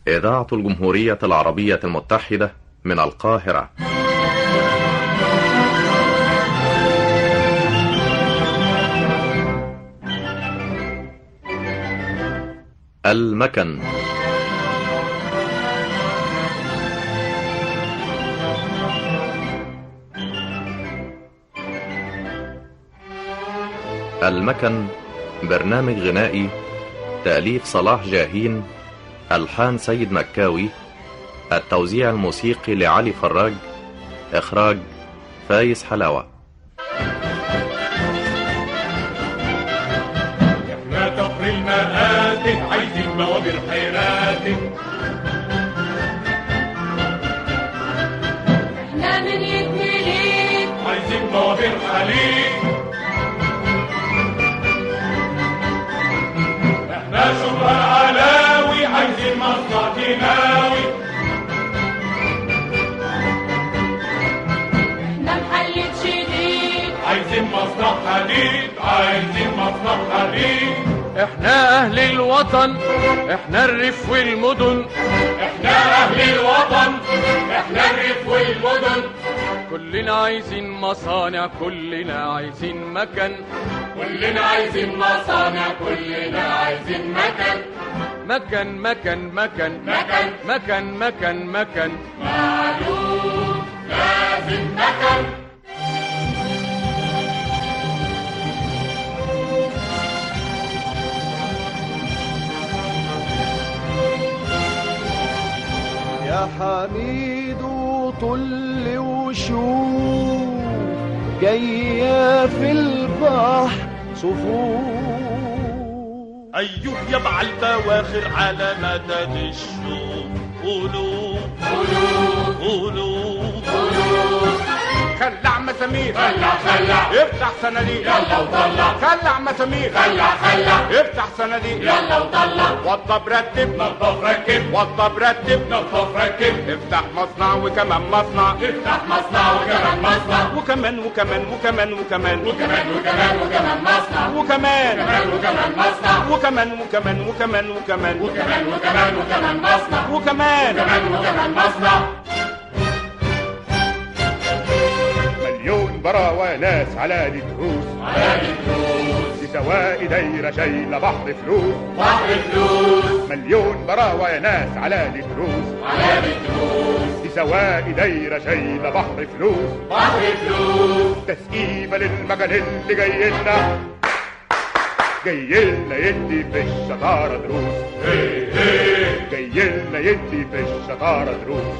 إذاعة الجمهورية العربية المتحدة من القاهرة. المكن. المكن برنامج غنائي، تأليف صلاح جاهين، ألحان سيد مكاوي، التوزيع الموسيقي لعلي فراج، إخراج فايز حلاوة. احنا كفر المآتف عايزين موابر حيراتف، احنا من يتمليك عايزين موابر حليب، احنا شبه علاوي عايزين مصنع كيماوي، احنا محلة شديد عايزين مصنع حديد، عايزين مصنع حديد، احنا اهل الوطن، احنا الريف والمدن، احنا اهل الوطن، احنا الريف والمدن، كلنا عايزين مصانع، كلنا عايزين مكن، كلنا عايزين مصانع، كلنا عايزين مكن، مكن مكن مكن مكن مكن مكن مكن معلوم لازم مكن. يا حميد وطل وشوف جاية في البحر صفوف، أيوه يبع البواخر على مدد الشوف، قولوا قولوا قولوا قولوا، خلع مسامير، خلع خلع افتح صناديق، يلا وطلع، خلع مسامير، خلع خلع افتح صناديق، يلا وطلع، وضب رتب، نظف ركب، وضب رتب، نظف ركب، افتح مصنع وكمان مصنع، افتح مصنع وكمان مصنع، وكمان وكمان وكمان وكمان وكمان وكمان وكمان مصنع، وكمان كمان وكمان مصنع، وكمان وكمان وكمان وكمان وكمان وكمان وكمان مصنع، وكمان كمان وكمان مصنع. مليون براوة ناس على دي دروس، على دي دروس، بسواقي دايرة شايلة بحر فلوس، بحر فلوس، مليون براوة يا ناس على دي دروس، على دي دروس، بسواقي دايرة شايلة بحر فلوس، بحر فلوس، تسقيفة للمكان اللي جاي لنا، جاي لنا يدي في الشطارة دروس، جاي لنا يدي في الشطارة دروس،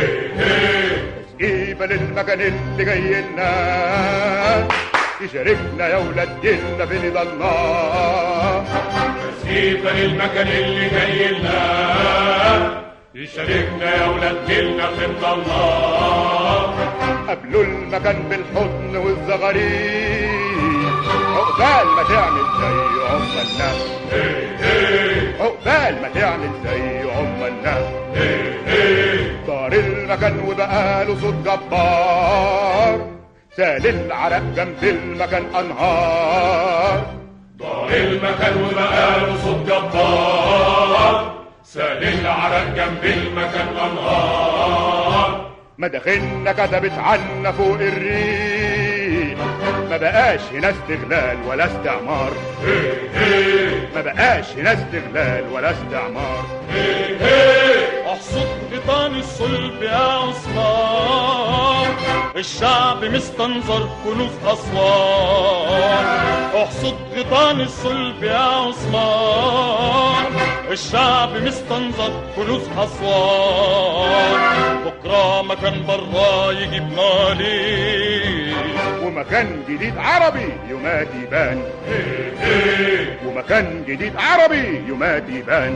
تسقيفة للمكان اللي جاي لنا، يشاركنا يا ولاد جيلنا في رضا الله، تسقيفة للمكان اللي جاي لنا، يشاركنا يا ولاد جيلنا في رضا الله. قبلوا المكان بالحضن والزغاريد، عقبال ما تعمل زي عمالنا، عقبال ما تعمل زي عمالنا، دار المكان وبقاله صوت جبار، سال العرق جنب المكان انهار، دار المكان وبقاله صوت جبار، سال العرق جنب المكان انهار، مداخلنا كتبت عنا فوق الريف، ما بقاش هنا استغلال ولا استعمار، ما بقاش هنا استغلال ولا استعمار، احصد غيطان الصلب يا عثمان، الشعب مستنظر كنوز أسوان، احصد غيطان الصلب يا عثمان، الشعب مستنظر كنوز أسوان، بكرة مكان برا يجيب مالي، ومكان جديد عربي يومات يبان، ومكان جديد عربي يومات يبان،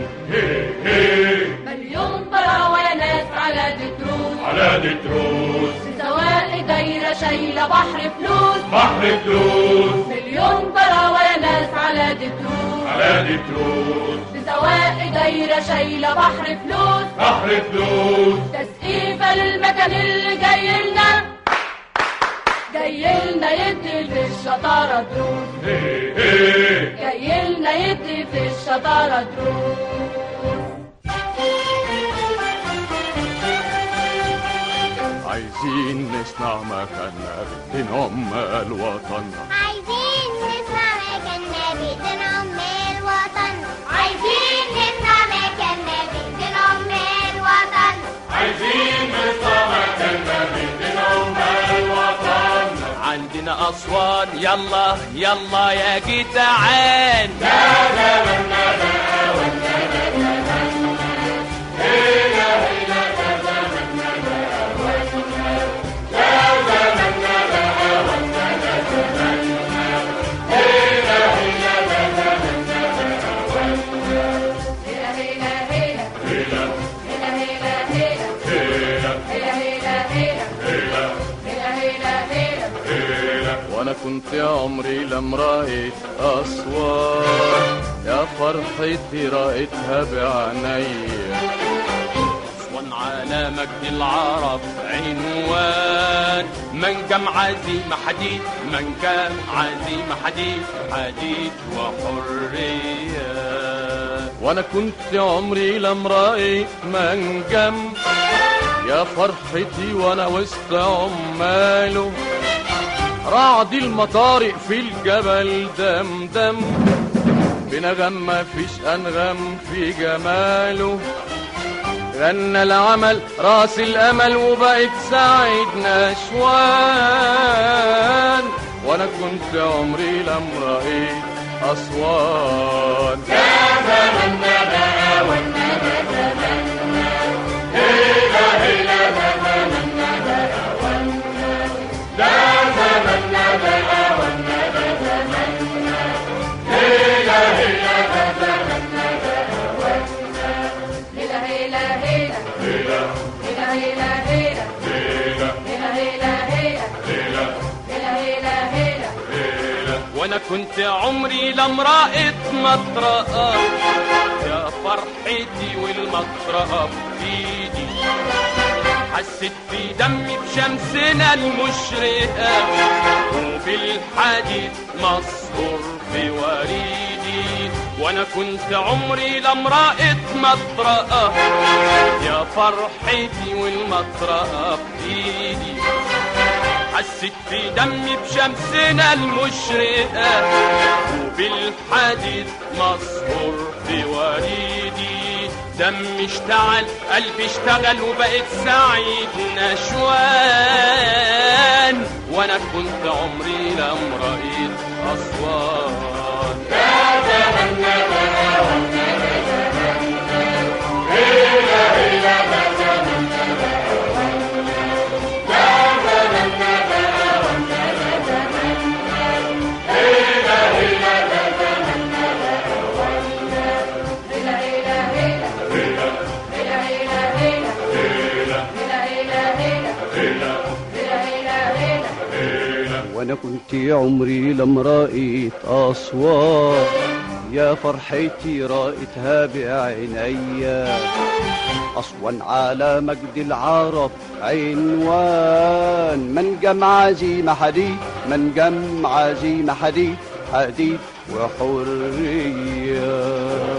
مليون براوة يا ناس على دي دروس، على دي دروس، بسواقي دايرة شايلة بحر فلوس، بحر فلوس، مليون براوة يا ناس على دي دروس، على دي دروس، بسواقي دايرة شايلة بحر فلوس، بحر فلوس، تسقيفة للمكان اللي جاي لنا، جاي لنا يدي في الشطارة دروس، جاي لنا يدي في الشطارة دروس. عايزين نصنع مكاننا بإيدين عمال وطن. عايزين نصنع مكاننا بإيدين عمال وطن. عايزين نصنع مكاننا بإيدين عمال وطن. عايزين نصنع مكاننا بإيدين عمال وطن. عندنا أسوان يلا يلا يا جدعان. يا زماننا بقى والنبي زماننا. هيلا هيلا يا زماننا بقى والنبي. يا زماننا بقى والنبي زماننا. هيلا هيلا يا زماننا بقى والنبي. هيلا هيلا هيلا هيلا هيلا هيلا هيلا هيلا هيلا هيلا هيلا هيلا. وانا كنت يا عمري لم رأيت أسوان، يا فرحتي رأيتها بعينيا. أسوان على مجد العرب عنوان، منجم عزيمة حديد، منجم عزيمة حديد، حديد وحرية. وانا كنت عمري لم رأيت منجم، يا فرحتي وانا وسط عماله. رعد المطارق في الجبل دمدم، بنغم مفيش أنغم في جماله. غنى العمل راس الأمل وبقت سعيد نشوان، وانا كنت عمري لم رأيت أسوان. يا زماننا بقى والنبي زماننا. هيلا هيلا يا زماننا بقى والنبي. يا زماننا بقى والنبي زماننا. هيلا هيلا يا زماننا بقى والنبي. هيلا هيلا هيلا هيلا هيلا هيلا هيلا هيلا هيلا هيلا هيلا هيلا هيلا هيلا هيلا. وانا كنت عمري لم رأيت مطرقة، يا فرحتي والمطرقة في ايدي. حسيت في دمي بشمسنا المشرقة، وبالحديد مسحور في وريدي. وانا كنت عمري لم رأيت مطرقة، يا فرحتي والمطرقة في ايدي. حسيت في دمي بشمسنا المشرقة، وبالحديد مسحور في وريدي. دمي اشتعل قلبي اشتغل وبقيت سعيد نشوان، وانا كنت عمري لم رأيت أسوان. يا زماننا بقى والنبي زماننا. هيلا هيلا يا زماننا بقى والنبي. يا زماننا بقى والنبي زماننا. هيلا هيلا يا زماننا بقى والنبي. هيلا هيلا هيلا هيلا هيلا هيلا هيلا هيلا هيلا هيلا هيلا هيلا هيلا هيلا هيلا. وانا كنت عمري لم رأيت أسوان، يا فرحتي رأيتها بعينيا. أسوان على مجد العرب عنوان، منجم عزيمة حديد، منجم عزيمة حديد، حديد وحرية.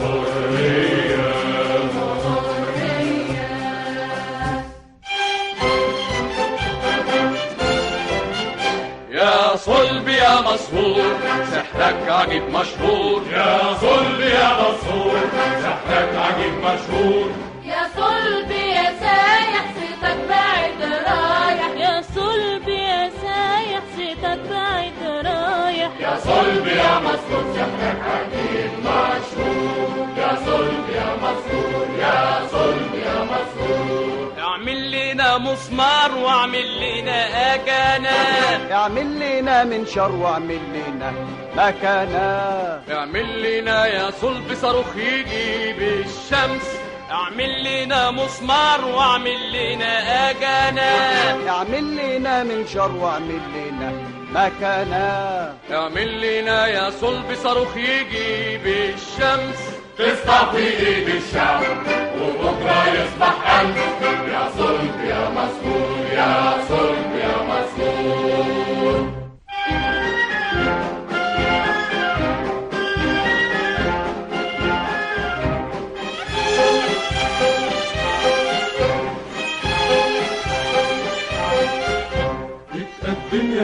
يا صلب يا مسحور سحرك عجيب مشهور. يا صلب يا مسحور سحرك عجيب مشهور. يا صلب يا سايح صيتك بعيد رايح. يا صلب يا سايح صيتك بعيد رايح. يا صلب يا مسحور سحرك عجيب مشهور. يا صلب يا مسحور يا صلب يا مسحور. اعمل لنا مسمار واعمل لنا أجانا، اعمل لنا منشار واعمل لنا مكانا. اعمل لنا يا صلب صاروخ يجي بالشمس. اعمل لنا مسمار واعمل لنا أجانا، اعمل لنا منشار واعمل لنا مكانا. اعمل لنا يا صلب صاروخ يجي بالشمس. تصطفي ايد الشعب وبكره يصبح امس. يا صلب يا مسحور يا صلب يا مسحور.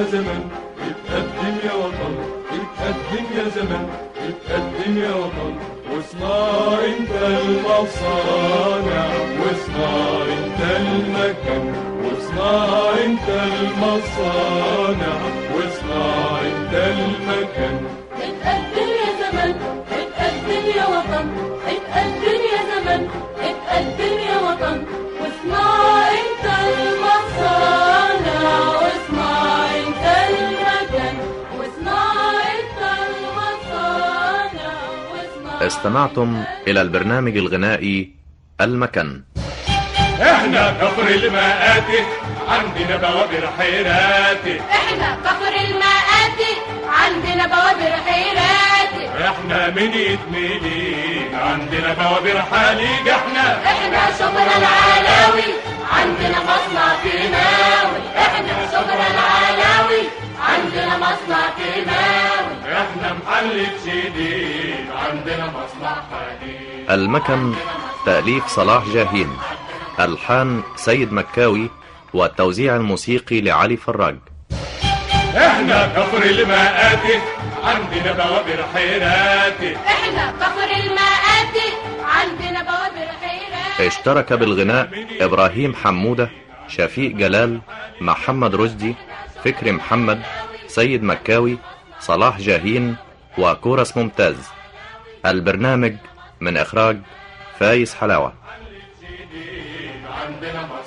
يا زمن اتقدم يا وطن اتقدم يا زمن اتقدم يا وطن واصنع انت المصانع واصنع انت المكان واصنع انت المصانع واصنع انت المكان اتقدم يا زمن اتقدم يا وطن اتقدم يا زمن اتقدم يا وطن واصنع انت المصانع واصنع انت المكان واصنع انت المصانع واصنع. استمعتم إلى البرنامج الغنائي المكن. احنا كفر المآتي عندنا بوابر حيراتي احنا كفر المآتي عندنا بوابر حيراتي احنا من يتميلي عندنا بوابر حليج احنا شبرا العلاوي عندنا مصنع كيماوي احنا شبرا العلاوي عندنا مصنع كيماوي احنا محل شديد عندنا مصنع حديد. المكن تأليف صلاح جاهين، ألحان سيد مكاوي، والتوزيع الموسيقي لعلي فراج. احنا كفر المآتي عندنا بوابر حيراتي احنا كفر المآتي عندنا بوابر حيراتي. اشترك بالغناء إبراهيم حمودة، شفيق جلال، محمد رشدي، فكري محمد، سيد مكاوي، صلاح جاهين، وكورس ممتاز. البرنامج من إخراج فايز حلاوة. عندنا